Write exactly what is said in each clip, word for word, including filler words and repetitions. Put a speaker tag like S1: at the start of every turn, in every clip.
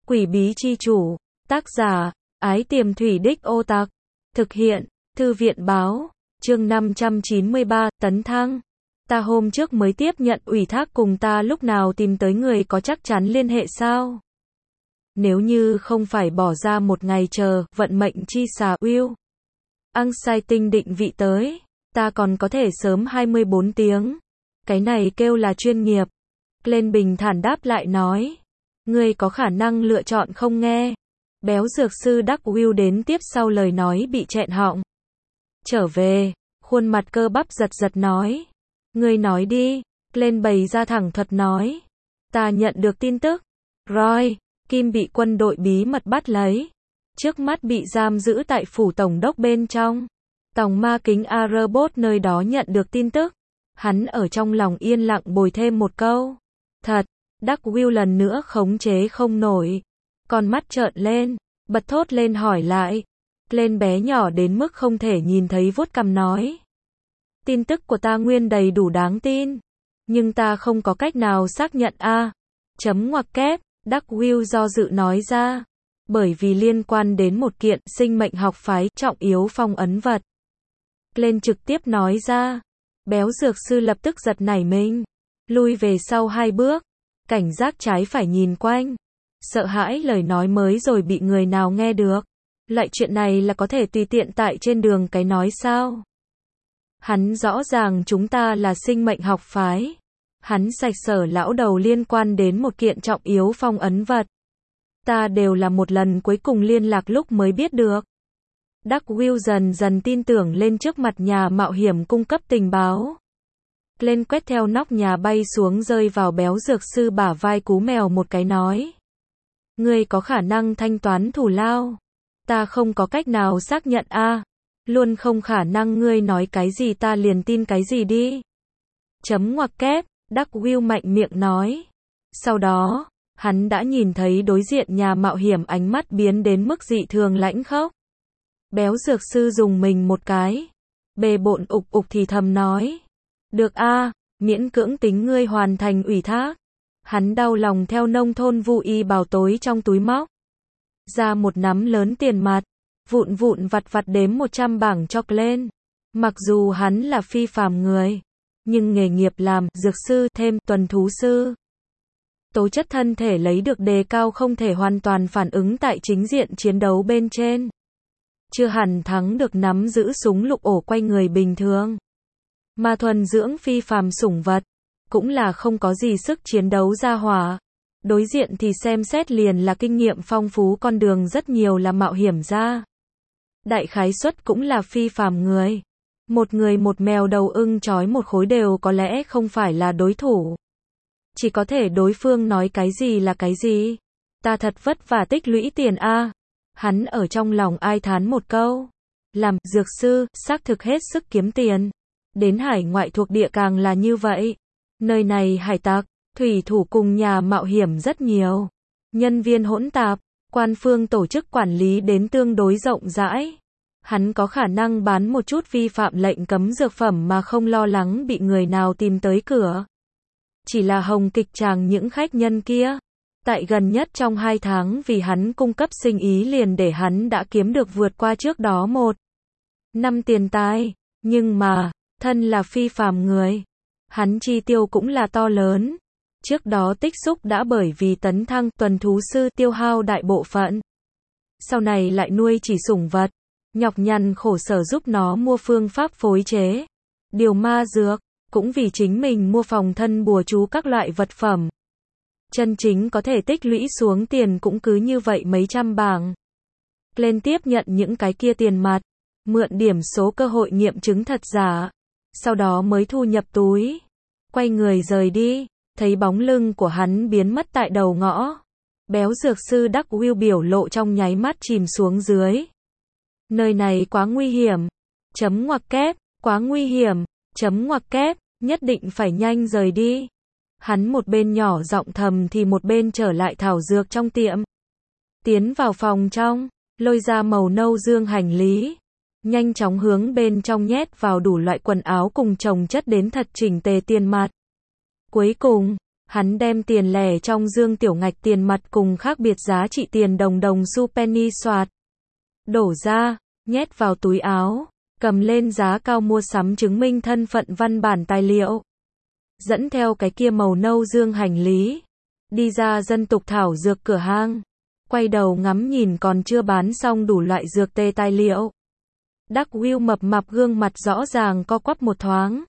S1: Quỷ bí chi chủ. Tác giả, Ái Tiềm Thủy Đích Ô Tặc. Thực hiện, Thư viện báo. Chương năm trăm chín mươi ba, tấn thăng. Ta hôm trước mới tiếp nhận ủy thác cùng ta lúc nào tìm tới người có chắc chắn liên hệ sao? Nếu như không phải bỏ ra một ngày chờ, vận mệnh chi xà Will. Ăn sai tinh định vị tới, ta còn có thể sớm hai mươi bốn tiếng. Cái này kêu là chuyên nghiệp. Lên bình thản đáp lại nói. Ngươi có khả năng lựa chọn không nghe. Béo dược sư Đắc Will đến tiếp sau lời nói bị chẹn họng. Trở về, khuôn mặt cơ bắp giật giật nói. Ngươi nói đi, lên bày ra thẳng thuật nói. Ta nhận được tin tức. Roy, Kim bị quân đội bí mật bắt lấy. Trước mắt bị giam giữ tại phủ tổng đốc bên trong. Tòng ma kính A-robot nơi đó nhận được tin tức. Hắn ở trong lòng yên lặng bồi thêm một câu. Thật, Đắc Will lần nữa khống chế không nổi. Con mắt trợn lên, bật thốt lên hỏi lại. Lên bé nhỏ đến mức không thể nhìn thấy vuốt cằm nói. Tin tức của ta nguyên đầy đủ đáng tin. Nhưng ta không có cách nào xác nhận a. Chấm ngoặc kép, Đắc Will do dự nói ra. Bởi vì liên quan đến một kiện sinh mệnh học phái trọng yếu phong ấn vật. Lên trực tiếp nói ra. Béo dược sư lập tức giật nảy mình. Lui về sau hai bước. Cảnh giác trái phải nhìn quanh. Sợ hãi lời nói mới rồi bị người nào nghe được. Loại chuyện này là có thể tùy tiện tại trên đường cái nói sao? Hắn rõ ràng chúng ta là sinh mệnh học phái. Hắn sạch sở lão đầu liên quan đến một kiện trọng yếu phong ấn vật. Ta đều là một lần cuối cùng liên lạc lúc mới biết được. Đắc Will dần dần tin tưởng lên trước mặt nhà mạo hiểm cung cấp tình báo. Lên quét theo nóc nhà bay xuống rơi vào béo dược sư bả vai cú mèo một cái nói. Ngươi có khả năng thanh toán thù lao. Ta không có cách nào xác nhận a. Luôn không khả năng ngươi nói cái gì ta liền tin cái gì đi. Chấm ngoặc kép, Đắc Will mạnh miệng nói. Sau đó, hắn đã nhìn thấy đối diện nhà mạo hiểm ánh mắt biến đến mức dị thường lãnh khốc. Béo dược sư dùng mình một cái. Bề bộn ục ục thì thầm nói. Được a, miễn cưỡng tính ngươi hoàn thành ủy thác. Hắn đau lòng theo nông thôn vu y bào tối trong túi móc. Ra một nắm lớn tiền mặt. Vụn vụn vặt vặt đếm một trăm bảng cho lên. Mặc dù hắn là phi phàm người. Nhưng nghề nghiệp làm dược sư thêm tuần thú sư. Tố chất thân thể lấy được đề cao không thể hoàn toàn phản ứng tại chính diện chiến đấu bên trên. Chưa hẳn thắng được nắm giữ súng lục ổ quay người bình thường. Mà thuần dưỡng phi phàm sủng vật. Cũng là không có gì sức chiến đấu ra hỏa. Đối diện thì xem xét liền là kinh nghiệm phong phú con đường rất nhiều là mạo hiểm ra. Đại khái suất cũng là phi phàm người. Một người một mèo đầu ưng trói một khối đều có lẽ không phải là đối thủ. Chỉ có thể đối phương nói cái gì là cái gì. Ta thật vất vả tích lũy tiền a. Hắn ở trong lòng ai thán một câu. Làm dược sư, xác thực hết sức kiếm tiền. Đến hải ngoại thuộc địa càng là như vậy. Nơi này hải tặc, thủy thủ cùng nhà mạo hiểm rất nhiều. Nhân viên hỗn tạp, quan phương tổ chức quản lý đến tương đối rộng rãi. Hắn có khả năng bán một chút vi phạm lệnh cấm dược phẩm mà không lo lắng bị người nào tìm tới cửa. Chỉ là hồng kịch chàng những khách nhân kia. Tại gần nhất trong hai tháng vì hắn cung cấp sinh ý liền để hắn đã kiếm được vượt qua trước đó một năm tiền tài. Nhưng mà, thân là phi phàm người. Hắn chi tiêu cũng là to lớn. Trước đó tích xúc đã bởi vì tấn thăng tuần thú sư tiêu hao đại bộ phận. Sau này lại nuôi chỉ sủng vật. Nhọc nhằn khổ sở giúp nó mua phương pháp phối chế. Điều ma dược. Cũng vì chính mình mua phòng thân bùa chú các loại vật phẩm. Chân chính có thể tích lũy xuống tiền cũng cứ như vậy mấy trăm bảng. Lên tiếp nhận những cái kia tiền mặt. Mượn điểm số cơ hội nghiệm chứng thật giả. Sau đó mới thu nhập túi. Quay người rời đi. Thấy bóng lưng của hắn biến mất tại đầu ngõ. Béo dược sư Đắc Will biểu lộ trong nháy mắt chìm xuống dưới. Nơi này quá nguy hiểm. Chấm ngoặc kép, quá nguy hiểm. Chấm ngoặc kép, nhất định phải nhanh rời đi. Hắn một bên nhỏ giọng thầm thì một bên trở lại thảo dược trong tiệm. Tiến vào phòng trong, lôi ra màu nâu dương hành lý. Nhanh chóng hướng bên trong nhét vào đủ loại quần áo cùng chồng chất đến thật chỉnh tề tiền mặt. Cuối cùng, Hắn đem tiền lẻ trong dương tiểu ngạch tiền mặt cùng khác biệt giá trị tiền đồng đồng xu penny soạt. Đổ ra, nhét vào túi áo, cầm lên giá cao mua sắm chứng minh thân phận văn bản tài liệu. Dẫn theo cái kia màu nâu dương hành lý. Đi ra dân tục thảo dược cửa hang. Quay đầu ngắm nhìn còn chưa bán xong đủ loại dược tê tài liệu. Đắc Will mập mạp gương mặt rõ ràng co quắp một thoáng.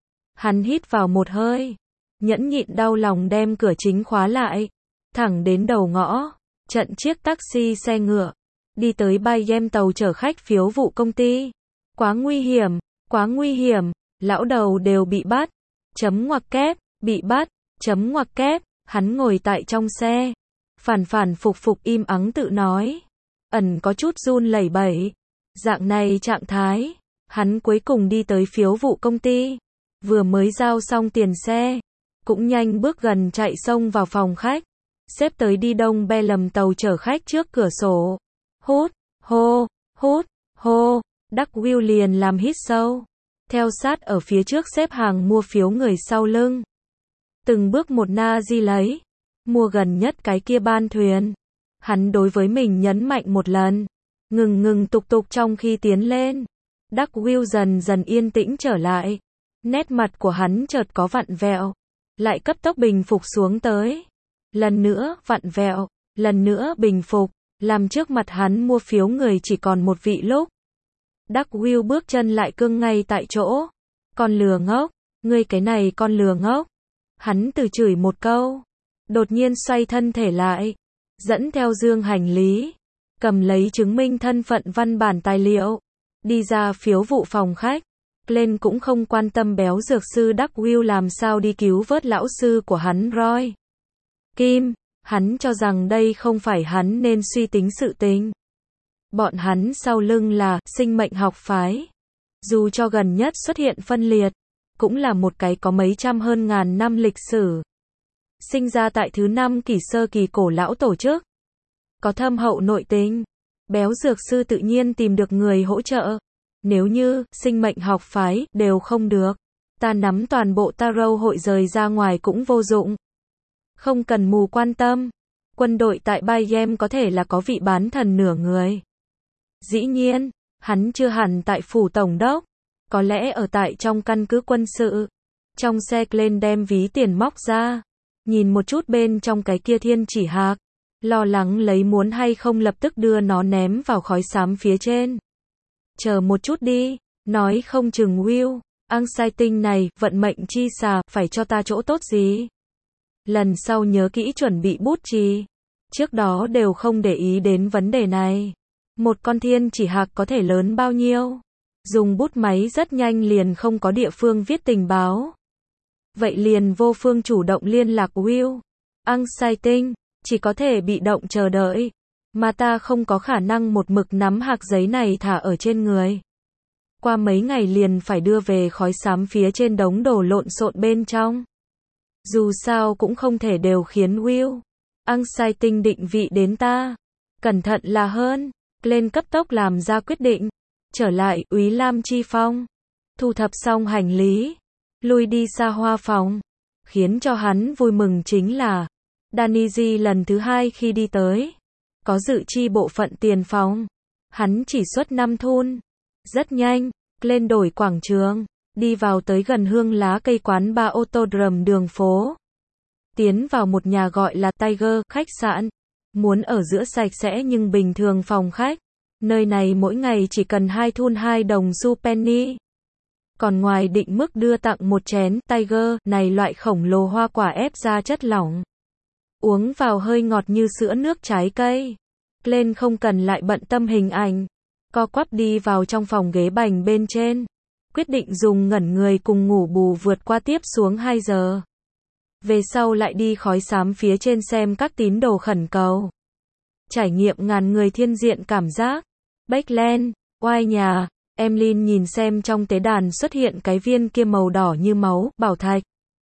S1: Hắn hít vào một hơi. Nhẫn nhịn đau lòng đem cửa chính khóa lại. Thẳng đến đầu ngõ. Trận chiếc taxi xe ngựa. Đi tới Bayem tàu chở khách phiếu vụ công ty. Quá nguy hiểm, quá nguy hiểm. Lão đầu đều bị bắt. Chấm ngoặc kép, bị bắt. Chấm ngoặc kép. Hắn ngồi tại trong xe. Phản phản phục phục im ắng tự nói. Ẩn có chút run lẩy bẩy. Dạng này trạng thái. Hắn cuối cùng đi tới phiếu vụ công ty. Vừa mới giao xong tiền xe. Cũng nhanh bước gần chạy xông vào phòng khách. Xếp tới đi đông be lầm tàu chở khách trước cửa sổ. Hút, hô, hút, hô. Đắc Will liền làm hít sâu. Theo sát ở phía trước xếp hàng mua phiếu người sau lưng. Từng bước một na di lấy. Mua gần nhất cái kia ban thuyền. Hắn đối với mình nhấn mạnh một lần. Ngừng ngừng tục tục trong khi tiến lên. Đắc Will dần dần yên tĩnh trở lại. Nét mặt của hắn chợt có vặn vẹo. Lại cấp tốc bình phục xuống tới. Lần nữa vặn vẹo. Lần nữa bình phục. Làm trước mặt hắn mua phiếu người chỉ còn một vị lúc. Đắc Will bước chân lại cương ngay tại chỗ. Con lừa ngốc. Ngươi cái này con lừa ngốc. Hắn từ chửi một câu. Đột nhiên xoay thân thể lại. Dẫn theo dương hành lý. Cầm lấy chứng minh thân phận văn bản tài liệu. Đi ra phiếu vụ phòng khách. Lên cũng không quan tâm béo dược sư Đắc Will làm sao đi cứu vớt lão sư của hắn Roy. Kim. Hắn cho rằng đây không phải hắn nên suy tính sự tình. Bọn hắn sau lưng là sinh mệnh học phái. Dù cho gần nhất xuất hiện phân liệt. Cũng là một cái có mấy trăm hơn ngàn năm lịch sử. Sinh ra tại thứ năm kỷ sơ kỳ cổ lão tổ chức. Có thâm hậu nội tình. Béo dược sư tự nhiên tìm được người hỗ trợ. Nếu như sinh mệnh học phái đều không được. Ta nắm toàn bộ Tarot hội rời ra ngoài cũng vô dụng. Không cần mù quan tâm. Quân đội tại Bayem có thể là có vị bán thần nửa người. Dĩ nhiên, hắn chưa hẳn tại phủ tổng đốc. Có lẽ ở tại trong căn cứ quân sự. Trong xe Glenn đem ví tiền móc ra. Nhìn một chút bên trong cái kia thiên chỉ hạc. Lo lắng lấy muốn hay không lập tức đưa nó ném vào khói xám phía trên. Chờ một chút đi. Nói không chừng Will. Anxiety này, vận mệnh chi xà, phải cho ta chỗ tốt gì? Lần sau nhớ kỹ chuẩn bị bút chì. Trước đó đều không để ý đến vấn đề này. Một con thiên chỉ hạc có thể lớn bao nhiêu? Dùng bút máy rất nhanh liền không có địa phương viết tình báo. Vậy liền vô phương chủ động liên lạc Will. Anxiety, chỉ có thể bị động chờ đợi. Mà ta không có khả năng một mực nắm hạc giấy này thả ở trên người. Qua mấy ngày liền phải đưa về khói xám phía trên đống đổ lộn xộn bên trong. Dù sao cũng không thể đều khiến Will. Anxiety định vị đến ta. Cẩn thận là hơn. Lên cấp tốc làm ra quyết định. Trở lại Úy Lam Chi Phong. Thu thập xong hành lý. Lui đi xa hoa phòng. Khiến cho hắn vui mừng chính là Daniji lần thứ hai khi đi tới. Có dự chi bộ phận tiền phòng. Hắn chỉ xuất năm thun. Rất nhanh. Lên đổi quảng trường. Đi vào tới gần hương lá cây quán ba Autodrome đường phố. Tiến vào một nhà gọi là Tiger khách sạn. Muốn ở giữa sạch sẽ nhưng bình thường phòng khách. Nơi này mỗi ngày chỉ cần hai thun hai đồng xu penny. Còn ngoài định mức đưa tặng một chén Tiger này loại khổng lồ hoa quả ép ra chất lỏng. Uống vào hơi ngọt như sữa nước trái cây. Lên không cần lại bận tâm hình ảnh. Co quắp đi vào trong phòng ghế bành bên trên. Quyết định dùng ngẩn người cùng ngủ bù vượt qua tiếp xuống hai giờ. Về sau lại đi khói xám phía trên xem các tín đồ khẩn cầu. Trải nghiệm ngàn người thiên diện cảm giác. Backland, oai nhà, Emlyn nhìn xem trong tế đàn xuất hiện cái viên kia màu đỏ như máu, bảo thạch.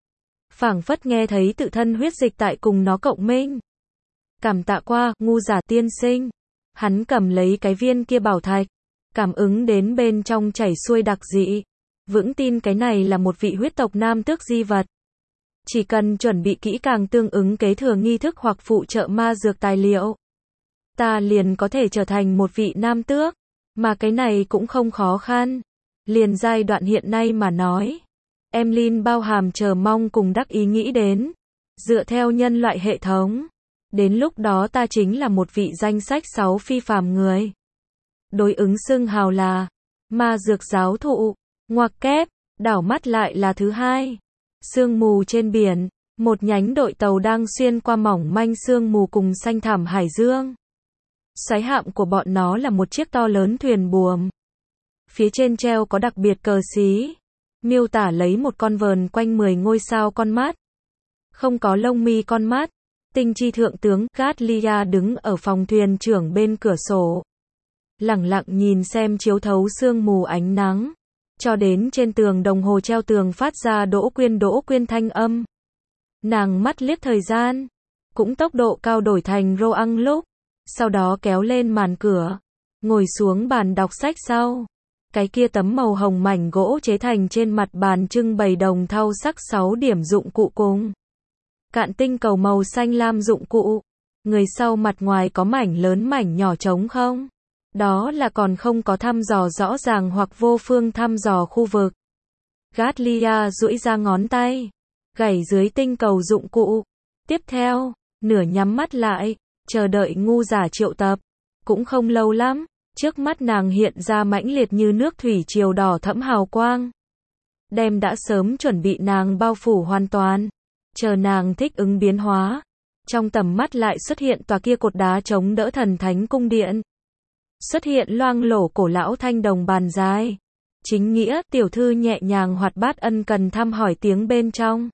S1: Phảng phất nghe thấy tự thân huyết dịch tại cùng nó cộng minh. Cảm tạ qua, ngu giả tiên sinh. Hắn cầm lấy cái viên kia bảo thạch. Cảm ứng đến bên trong chảy xuôi đặc dị. Vững tin cái này là một vị huyết tộc nam tước di vật. Chỉ cần chuẩn bị kỹ càng tương ứng kế thừa nghi thức hoặc phụ trợ ma dược tài liệu, ta liền có thể trở thành một vị nam tước, mà cái này cũng không khó khăn. Liền giai đoạn hiện nay mà nói, Emlyn bao hàm chờ mong cùng đắc ý nghĩ đến, dựa theo nhân loại hệ thống, đến lúc đó ta chính là một vị danh sách sáu phi phàm người. Đối ứng xưng hào là ma dược giáo thụ, ngoặc kép, đảo mắt lại là thứ hai. Sương mù trên biển, một nhánh đội tàu đang xuyên qua mỏng manh sương mù cùng xanh thẳm hải dương. Xoáy hạm của bọn nó là một chiếc to lớn thuyền buồm. Phía trên treo có đặc biệt cờ xí, miêu tả lấy một con vờn quanh mười ngôi sao con mắt. Không có lông mi con mắt, tinh chi thượng tướng Gatlia đứng ở phòng thuyền trưởng bên cửa sổ, lẳng lặng nhìn xem chiếu thấu sương mù ánh nắng, cho đến trên tường đồng hồ treo tường phát ra đỗ quyên đỗ quyên thanh âm. Nàng mắt liếc thời gian, cũng tốc độ cao đổi thành Roang lúc, sau đó kéo lên màn cửa, ngồi xuống bàn đọc sách sau. Cái kia tấm màu hồng mảnh gỗ chế thành trên mặt bàn trưng bày đồng thau sắc sáu điểm dụng cụ cùng cạn tinh cầu màu xanh lam dụng cụ. Người sau mặt ngoài có mảnh lớn mảnh nhỏ trống không. Đó là còn không có thăm dò rõ ràng hoặc vô phương thăm dò khu vực. Gatlia duỗi ra ngón tay, gảy dưới tinh cầu dụng cụ. Tiếp theo, nửa nhắm mắt lại, chờ đợi ngu giả triệu tập. Cũng không lâu lắm, trước mắt nàng hiện ra mãnh liệt như nước thủy triều đỏ thẫm hào quang. Đem đã sớm chuẩn bị nàng bao phủ hoàn toàn. Chờ nàng thích ứng biến hóa. Trong tầm mắt lại xuất hiện tòa kia cột đá chống đỡ thần thánh cung điện. Xuất hiện loang lổ cổ lão thanh đồng bàn dài. Chính nghĩa, tiểu thư nhẹ nhàng hoạt bát ân cần thăm hỏi tiếng bên trong.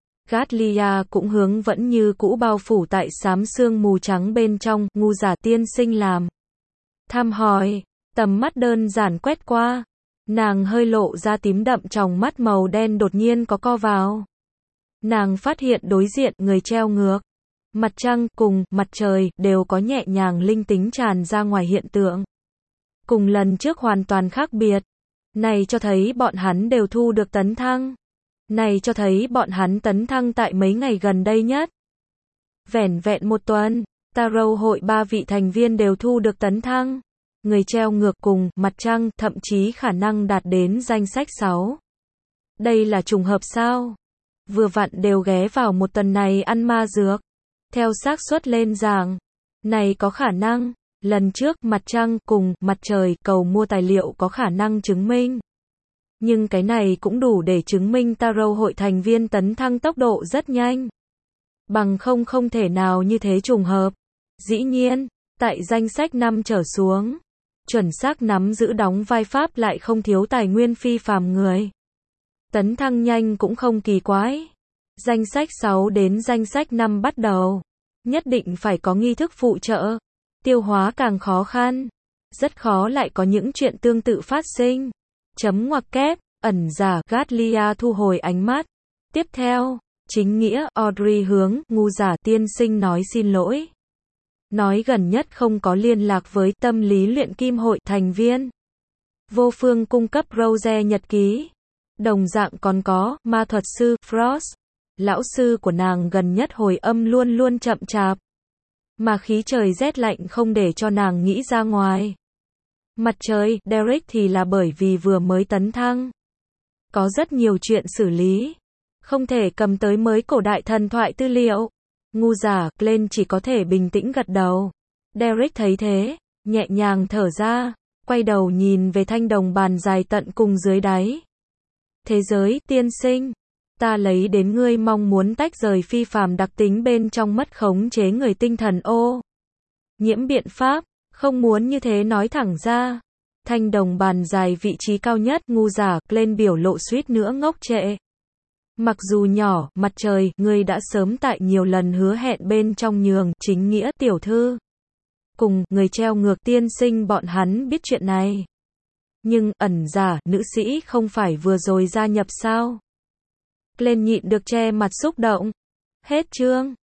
S1: Gatlia cũng hướng vẫn như cũ bao phủ tại xám sương mù trắng bên trong, ngu giả tiên sinh làm. Thăm hỏi, tầm mắt đơn giản quét qua. Nàng hơi lộ ra tím đậm trong mắt màu đen đột nhiên có co vào. Nàng phát hiện đối diện người treo ngược. Mặt trăng cùng mặt trời đều có nhẹ nhàng linh tính tràn ra ngoài hiện tượng. Cùng lần trước hoàn toàn khác biệt. Này cho thấy bọn hắn đều thu được tấn thăng. Này cho thấy bọn hắn tấn thăng tại mấy ngày gần đây nhất. Vẻn vẹn một tuần, Tarot hội ba vị thành viên đều thu được tấn thăng. Người treo ngược cùng mặt trăng thậm chí khả năng đạt đến danh sách sáu. Đây là trùng hợp sao? Vừa vặn đều ghé vào một tuần này ăn ma dược. Theo xác suất lên giảng, này có khả năng, lần trước mặt trăng cùng mặt trời cầu mua tài liệu có khả năng chứng minh. Nhưng cái này cũng đủ để chứng minh Tarot hội thành viên tấn thăng tốc độ rất nhanh. Bằng không không thể nào như thế trùng hợp. Dĩ nhiên, tại danh sách năm trở xuống, chuẩn xác nắm giữ đóng vai pháp lại không thiếu tài nguyên phi phàm người. Tấn thăng nhanh cũng không kỳ quái. Danh sách sáu đến danh sách năm bắt đầu, nhất định phải có nghi thức phụ trợ. Tiêu hóa càng khó khăn, rất khó lại có những chuyện tương tự phát sinh. Chấm ngoặc kép, ẩn giả Gatlia thu hồi ánh mắt. Tiếp theo, chính nghĩa Audrey hướng ngu giả tiên sinh nói xin lỗi. Nói gần nhất không có liên lạc với tâm lý luyện kim hội thành viên. Vô phương cung cấp Rose nhật ký. Đồng dạng còn có ma thuật sư Frost. Lão sư của nàng gần nhất hồi âm luôn luôn chậm chạp. Mà khí trời rét lạnh không để cho nàng nghĩ ra ngoài. Mặt trời, Derek thì là bởi vì vừa mới tấn thăng. Có rất nhiều chuyện xử lý. Không thể cầm tới mới cổ đại thần thoại tư liệu. Ngu giả, Glenn chỉ có thể bình tĩnh gật đầu. Derek thấy thế, nhẹ nhàng thở ra, quay đầu nhìn về thanh đồng bàn dài tận cùng dưới đáy. Thế giới, tiên sinh. Ta lấy đến ngươi mong muốn tách rời phi phàm đặc tính bên trong mất khống chế người tinh thần ô. Nhiễm biện pháp, không muốn như thế nói thẳng ra. Thanh đồng bàn dài vị trí cao nhất, ngu giả, lên biểu lộ suýt nữa ngốc trệ. Mặc dù nhỏ, mặt trời, ngươi đã sớm tại nhiều lần hứa hẹn bên trong nhường, chính nghĩa tiểu thư. Cùng, người treo ngược tiên sinh bọn hắn biết chuyện này. Nhưng, ẩn giả, nữ sĩ không phải vừa rồi gia nhập sao? Lên nhịn được che mặt xúc động. Hết chương.